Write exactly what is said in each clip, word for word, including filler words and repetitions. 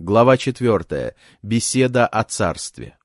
Глава четвертая. Беседа о царстве.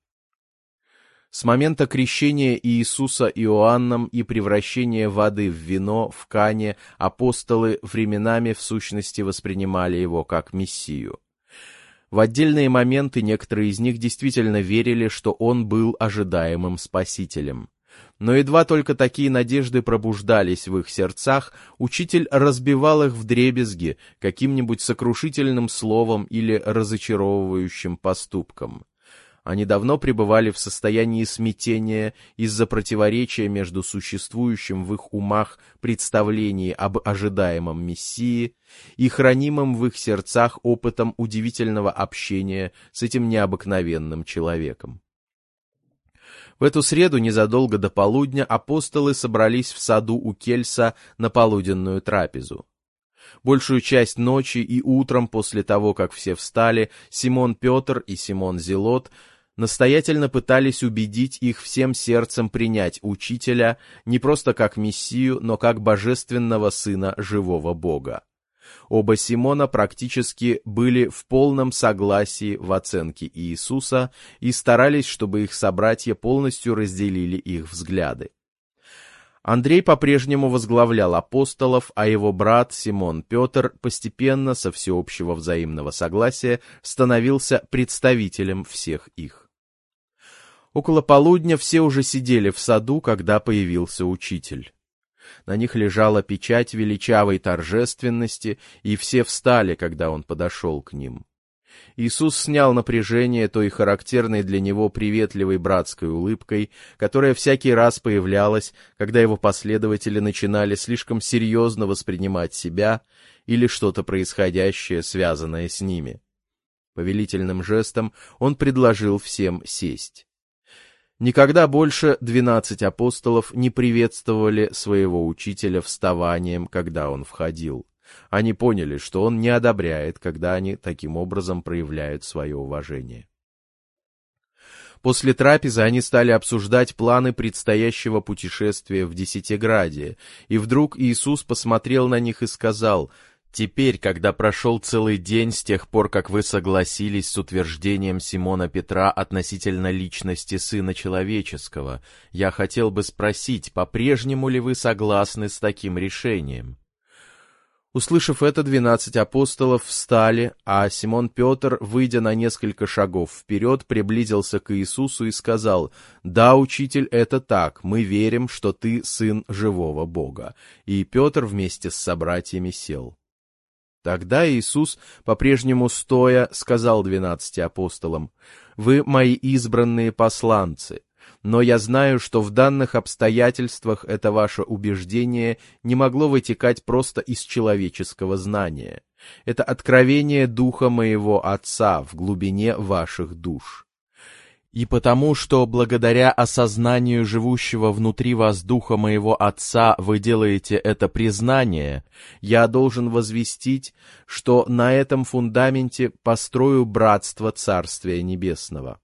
С момента крещения Иисуса Иоанном и превращения воды в вино в Кане апостолы временами в сущности воспринимали его как Мессию. В отдельные моменты некоторые из них действительно верили, что он был ожидаемым Спасителем. Но едва только такие надежды пробуждались в их сердцах, учитель разбивал их вдребезги каким-нибудь сокрушительным словом или разочаровывающим поступком. Они давно пребывали в состоянии смятения из-за противоречия между существующим в их умах представлением об ожидаемом Мессии и хранимым в их сердцах опытом удивительного общения с этим необыкновенным человеком. В эту среду, незадолго до полудня, апостолы собрались в саду у Кельса на полуденную трапезу. Большую часть ночи и утром, после того, как все встали, Симон Петр и Симон Зелот настоятельно пытались убедить их всем сердцем принять Учителя не просто как Мессию, но как божественного Сына живого Бога. Оба Симона практически были в полном согласии в оценке Иисуса и старались, чтобы их собратья полностью разделили их взгляды. Андрей по-прежнему возглавлял апостолов, а его брат Симон Петр постепенно, со всеобщего взаимного согласия, становился представителем всех их. Около полудня все уже сидели в саду, когда появился Учитель. На них лежала печать величавой торжественности, и все встали, когда он подошел к ним. Иисус снял напряжение той характерной для него приветливой братской улыбкой, которая всякий раз появлялась, когда его последователи начинали слишком серьезно воспринимать себя или что-то происходящее, связанное с ними. Повелительным жестом он предложил всем сесть. Никогда больше двенадцать апостолов не приветствовали своего учителя вставанием, когда он входил. Они поняли, что он не одобряет, когда они таким образом проявляют свое уважение. После трапезы они стали обсуждать планы предстоящего путешествия в Десятиградие, и вдруг Иисус посмотрел на них и сказал: «Теперь, когда прошел целый день с тех пор, как вы согласились с утверждением Симона Петра относительно личности Сына Человеческого, я хотел бы спросить, по-прежнему ли вы согласны с таким решением?» Услышав это, двенадцать апостолов встали, а Симон Петр, выйдя на несколько шагов вперед, приблизился к Иисусу и сказал: «Да, Учитель, это так, мы верим, что ты Сын живого Бога». И Петр вместе с собратьями сел. Тогда Иисус, по-прежнему стоя, сказал двенадцати апостолам: «Вы мои избранные посланцы, но я знаю, что в данных обстоятельствах это ваше убеждение не могло вытекать просто из человеческого знания. Это откровение Духа моего Отца в глубине ваших душ. И потому, что благодаря осознанию живущего внутри вас Духа моего Отца вы делаете это признание, я должен возвестить, что на этом фундаменте построю братство Царствия Небесного.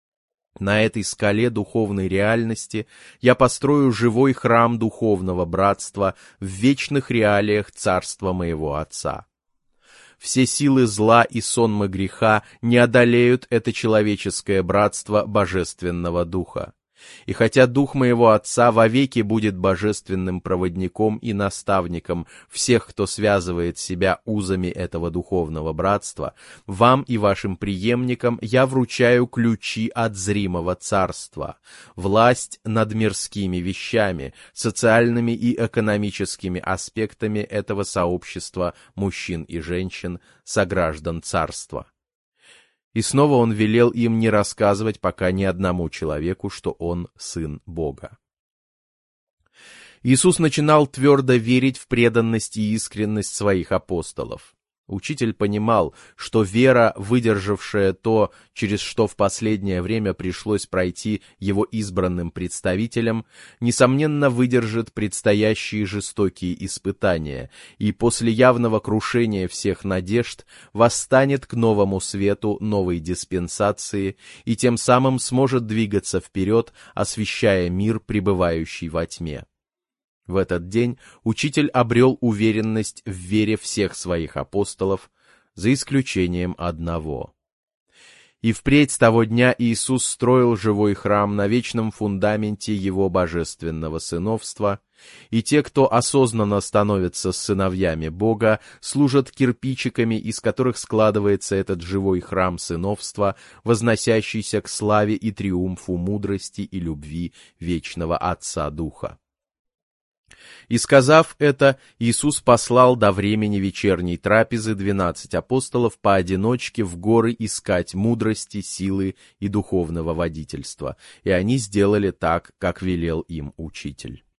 На этой скале духовной реальности я построю живой храм духовного братства в вечных реалиях Царства моего Отца. Все силы зла и сонмы греха не одолеют это человеческое братство Божественного Духа. И хотя Дух моего Отца вовеки будет божественным проводником и наставником всех, кто связывает себя узами этого духовного братства, вам и вашим преемникам я вручаю ключи от зримого царства, власть над мирскими вещами, социальными и экономическими аспектами этого сообщества мужчин и женщин, сограждан царства. И снова он велел им не рассказывать пока ни одному человеку, что он Сын Бога. Иисус начинал твердо верить в преданность и искренность своих апостолов. Учитель понимал, что вера, выдержавшая то, через что в последнее время пришлось пройти его избранным представителям, несомненно выдержит предстоящие жестокие испытания и после явного крушения всех надежд восстанет к новому свету новой диспенсации и тем самым сможет двигаться вперед, освещая мир, пребывающий во тьме. В этот день учитель обрел уверенность в вере всех своих апостолов, за исключением одного. И впредь с того дня Иисус строил живой храм на вечном фундаменте Его божественного сыновства, и те, кто осознанно становятся сыновьями Бога, служат кирпичиками, из которых складывается этот живой храм сыновства, возносящийся к славе и триумфу мудрости и любви вечного Отца Духа. И сказав это, Иисус послал до времени вечерней трапезы двенадцать апостолов поодиночке в горы искать мудрости, силы и духовного водительства, и они сделали так, как велел им Учитель.